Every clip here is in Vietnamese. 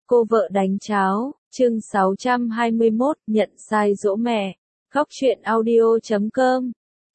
Cô vợ đánh cháo, chương 621, nhận sai dỗ mẹ. Góc truyện audio.com.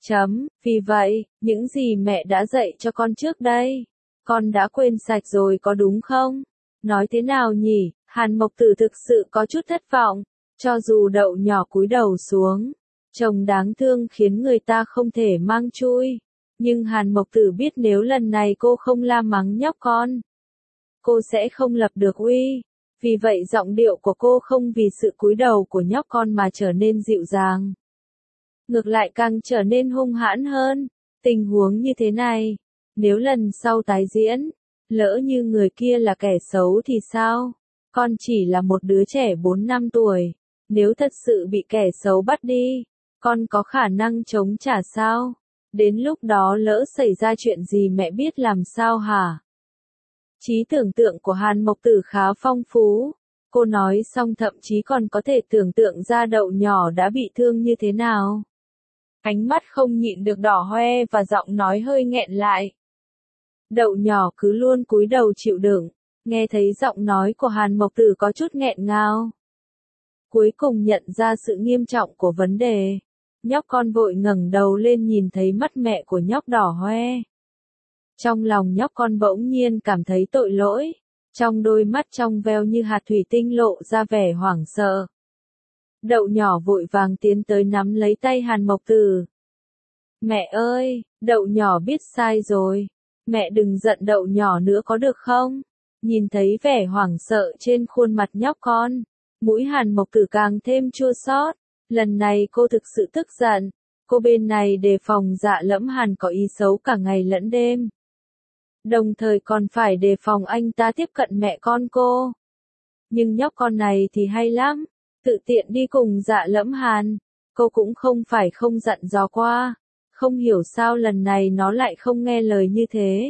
Vì vậy, những gì mẹ đã dạy cho con trước đây, con đã quên sạch rồi có đúng không? Nói thế nào nhỉ? Hàn Mộc Tử thực sự có chút thất vọng, cho dù Đậu nhỏ cúi đầu xuống, chồng đáng thương khiến người ta không thể mang chui. Nhưng Hàn Mộc Tử biết nếu lần này cô không la mắng nhóc con, cô sẽ không lập được uy. Vì vậy giọng điệu của cô không vì sự cúi đầu của nhóc con mà trở nên dịu dàng. Ngược lại càng trở nên hung hãn hơn. Tình huống như thế này, nếu lần sau tái diễn, lỡ như người kia là kẻ xấu thì sao? Con chỉ là một đứa trẻ 4 năm tuổi. Nếu thật sự bị kẻ xấu bắt đi, con có khả năng chống trả sao? Đến lúc đó lỡ xảy ra chuyện gì mẹ biết làm sao hả? Trí tưởng tượng của Hàn Mộc Tử khá phong phú. Cô nói xong thậm chí còn có thể tưởng tượng ra Đậu nhỏ đã bị thương như thế nào. Ánh mắt không nhịn được đỏ hoe và giọng nói hơi nghẹn lại. Đậu nhỏ cứ luôn cúi đầu chịu đựng, nghe thấy giọng nói của Hàn Mộc Tử có chút nghẹn ngào. Cuối cùng nhận ra sự nghiêm trọng của vấn đề. Nhóc con vội ngẩng đầu lên nhìn thấy mắt mẹ của nhóc đỏ hoe. Trong lòng nhóc con bỗng nhiên cảm thấy tội lỗi, trong đôi mắt trong veo như hạt thủy tinh lộ ra vẻ hoảng sợ. Đậu nhỏ vội vàng tiến tới nắm lấy tay Hàn Mộc Tử. Mẹ ơi, Đậu nhỏ biết sai rồi, mẹ đừng giận Đậu nhỏ nữa có được không? Nhìn thấy vẻ hoảng sợ trên khuôn mặt nhóc con, mũi Hàn Mộc Tử càng thêm chua xót. Lần này cô thực sự tức giận, cô bên này đề phòng Dạ Lẫm Hàn có ý xấu cả ngày lẫn đêm. Đồng thời còn phải đề phòng anh ta tiếp cận mẹ con cô. Nhưng nhóc con này thì hay lắm, tự tiện đi cùng Dạ Lẫm Hàn, cô cũng không phải không dặn dò qua, không hiểu sao lần này nó lại không nghe lời như thế.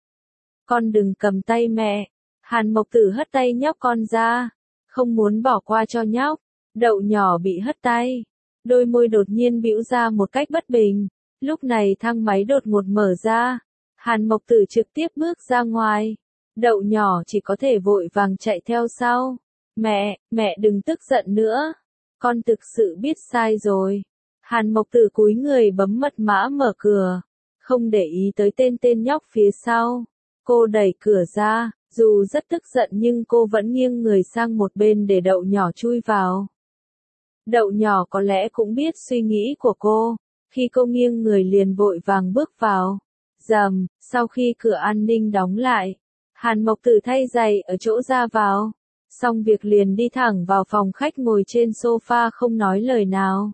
Con đừng cầm tay mẹ. Hàn Mộc Tử hất tay nhóc con ra, không muốn bỏ qua cho nhóc. Đậu nhỏ bị hất tay, đôi môi đột nhiên bĩu ra một cách bất bình. Lúc này thang máy đột ngột mở ra, Hàn Mộc Tử trực tiếp bước ra ngoài. Đậu nhỏ chỉ có thể vội vàng chạy theo sau. Mẹ đừng tức giận nữa, con thực sự biết sai rồi. Hàn Mộc Tử cúi người bấm mật mã mở cửa, không để ý tới tên nhóc phía sau. Cô đẩy cửa ra, dù rất tức giận nhưng cô vẫn nghiêng người sang một bên để Đậu nhỏ chui vào. Đậu nhỏ có lẽ cũng biết suy nghĩ của cô, khi cô nghiêng người liền vội vàng bước vào. Rầm, sau khi cửa an ninh đóng lại, Hàn Mộc Tử thay giày ở chỗ ra vào, xong việc liền đi thẳng vào phòng khách ngồi trên sofa không nói lời nào.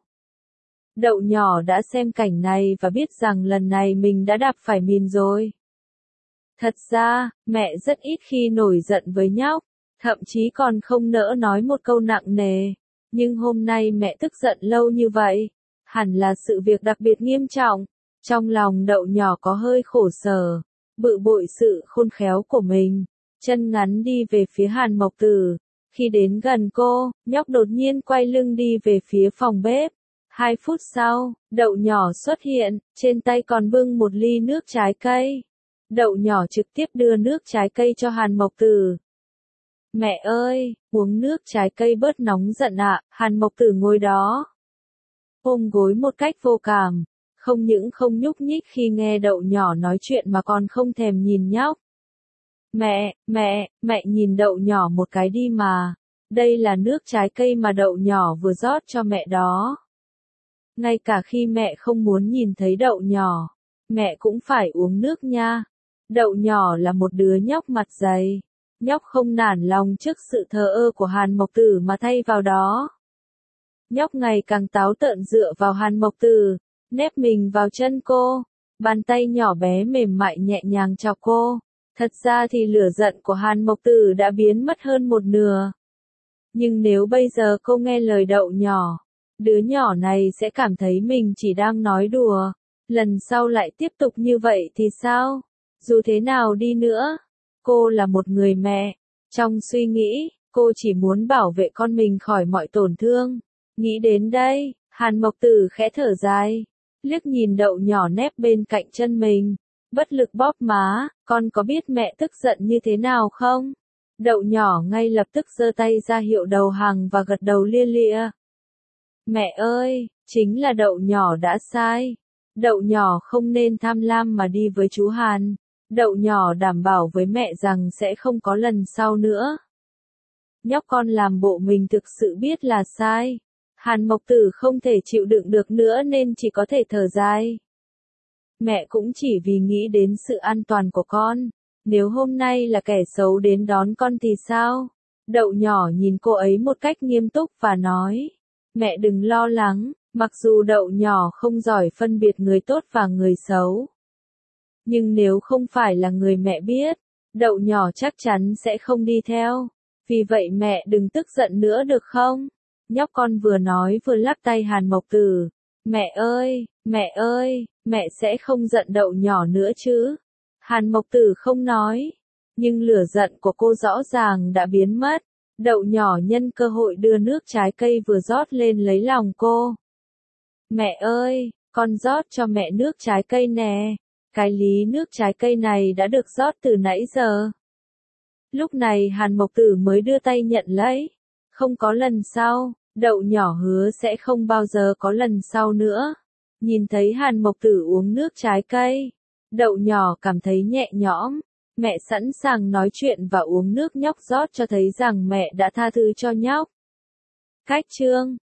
Đậu nhỏ đã xem cảnh này và biết rằng lần này mình đã đạp phải mìn rồi. Thật ra, mẹ rất ít khi nổi giận với nhóc, thậm chí còn không nỡ nói một câu nặng nề. Nhưng hôm nay mẹ tức giận lâu như vậy, hẳn là sự việc đặc biệt nghiêm trọng. Trong lòng Đậu nhỏ có hơi khổ sở, bự bội sự khôn khéo của mình, chân ngắn đi về phía Hàn Mộc Tử. Khi đến gần cô, nhóc đột nhiên quay lưng đi về phía phòng bếp. 2 phút sau, Đậu nhỏ xuất hiện, trên tay còn bưng một ly nước trái cây. Đậu nhỏ trực tiếp đưa nước trái cây cho Hàn Mộc Tử. Mẹ ơi, uống nước trái cây bớt nóng giận ạ. Hàn Mộc Tử ngồi đó, ôm gối một cách vô cảm, không những không nhúc nhích khi nghe Đậu nhỏ nói chuyện mà còn không thèm nhìn nhóc. Mẹ nhìn Đậu nhỏ một cái đi mà, đây là nước trái cây mà Đậu nhỏ vừa rót cho mẹ đó. Ngay cả khi mẹ không muốn nhìn thấy Đậu nhỏ, mẹ cũng phải uống nước nha. Đậu nhỏ là một đứa nhóc mặt dày. Nhóc không nản lòng trước sự thờ ơ của Hàn Mộc Tử mà thay vào đó. Nhóc ngày càng táo tợn dựa vào Hàn Mộc Tử, nép mình vào chân cô, bàn tay nhỏ bé mềm mại nhẹ nhàng chọc cô. Thật ra thì lửa giận của Hàn Mộc Tử đã biến mất hơn một nửa. Nhưng nếu bây giờ cô nghe lời Đậu nhỏ, đứa nhỏ này sẽ cảm thấy mình chỉ đang nói đùa. Lần sau lại tiếp tục như vậy thì sao? Dù thế nào đi nữa, cô là một người mẹ. Trong suy nghĩ, cô chỉ muốn bảo vệ con mình khỏi mọi tổn thương. Nghĩ đến đây, Hàn Mộc Tử khẽ thở dài, liếc nhìn Đậu nhỏ nép bên cạnh chân mình, bất lực bóp má. Con có biết mẹ tức giận như thế nào không? Đậu nhỏ ngay lập tức giơ tay ra hiệu đầu hàng và gật đầu lia lịa. Mẹ ơi, chính là đậu nhỏ đã sai. Đậu nhỏ không nên tham lam mà đi với chú Hàn. Đậu nhỏ đảm bảo với mẹ rằng sẽ không có lần sau nữa. Nhóc con làm bộ mình thực sự biết là sai. Hàn Mộc Tử không thể chịu đựng được nữa nên chỉ có thể thở dài. Mẹ cũng chỉ vì nghĩ đến sự an toàn của con. Nếu hôm nay là kẻ xấu đến đón con thì sao? Đậu nhỏ nhìn cô ấy một cách nghiêm túc và nói. Mẹ đừng lo lắng, mặc dù đậu nhỏ không giỏi phân biệt người tốt và người xấu. Nhưng nếu không phải là người mẹ biết, đậu nhỏ chắc chắn sẽ không đi theo. Vì vậy mẹ đừng tức giận nữa được không? Nhóc con vừa nói vừa lắc tay Hàn Mộc Tử. Mẹ ơi, mẹ sẽ không giận đậu nhỏ nữa chứ? Hàn Mộc Tử không nói. Nhưng lửa giận của cô rõ ràng đã biến mất. Đậu nhỏ nhân cơ hội đưa nước trái cây vừa rót lên lấy lòng cô. Mẹ ơi, con rót cho mẹ nước trái cây nè. Cái ly nước trái cây này đã được rót từ nãy giờ. Lúc này Hàn Mộc Tử mới đưa tay nhận lấy. Không có lần sau, đậu nhỏ hứa sẽ không bao giờ có lần sau nữa. Nhìn thấy Hàn Mộc Tử uống nước trái cây, đậu nhỏ cảm thấy nhẹ nhõm. Mẹ sẵn sàng nói chuyện và uống nước nhóc rót cho thấy rằng mẹ đã tha thứ cho nhóc. Cách chương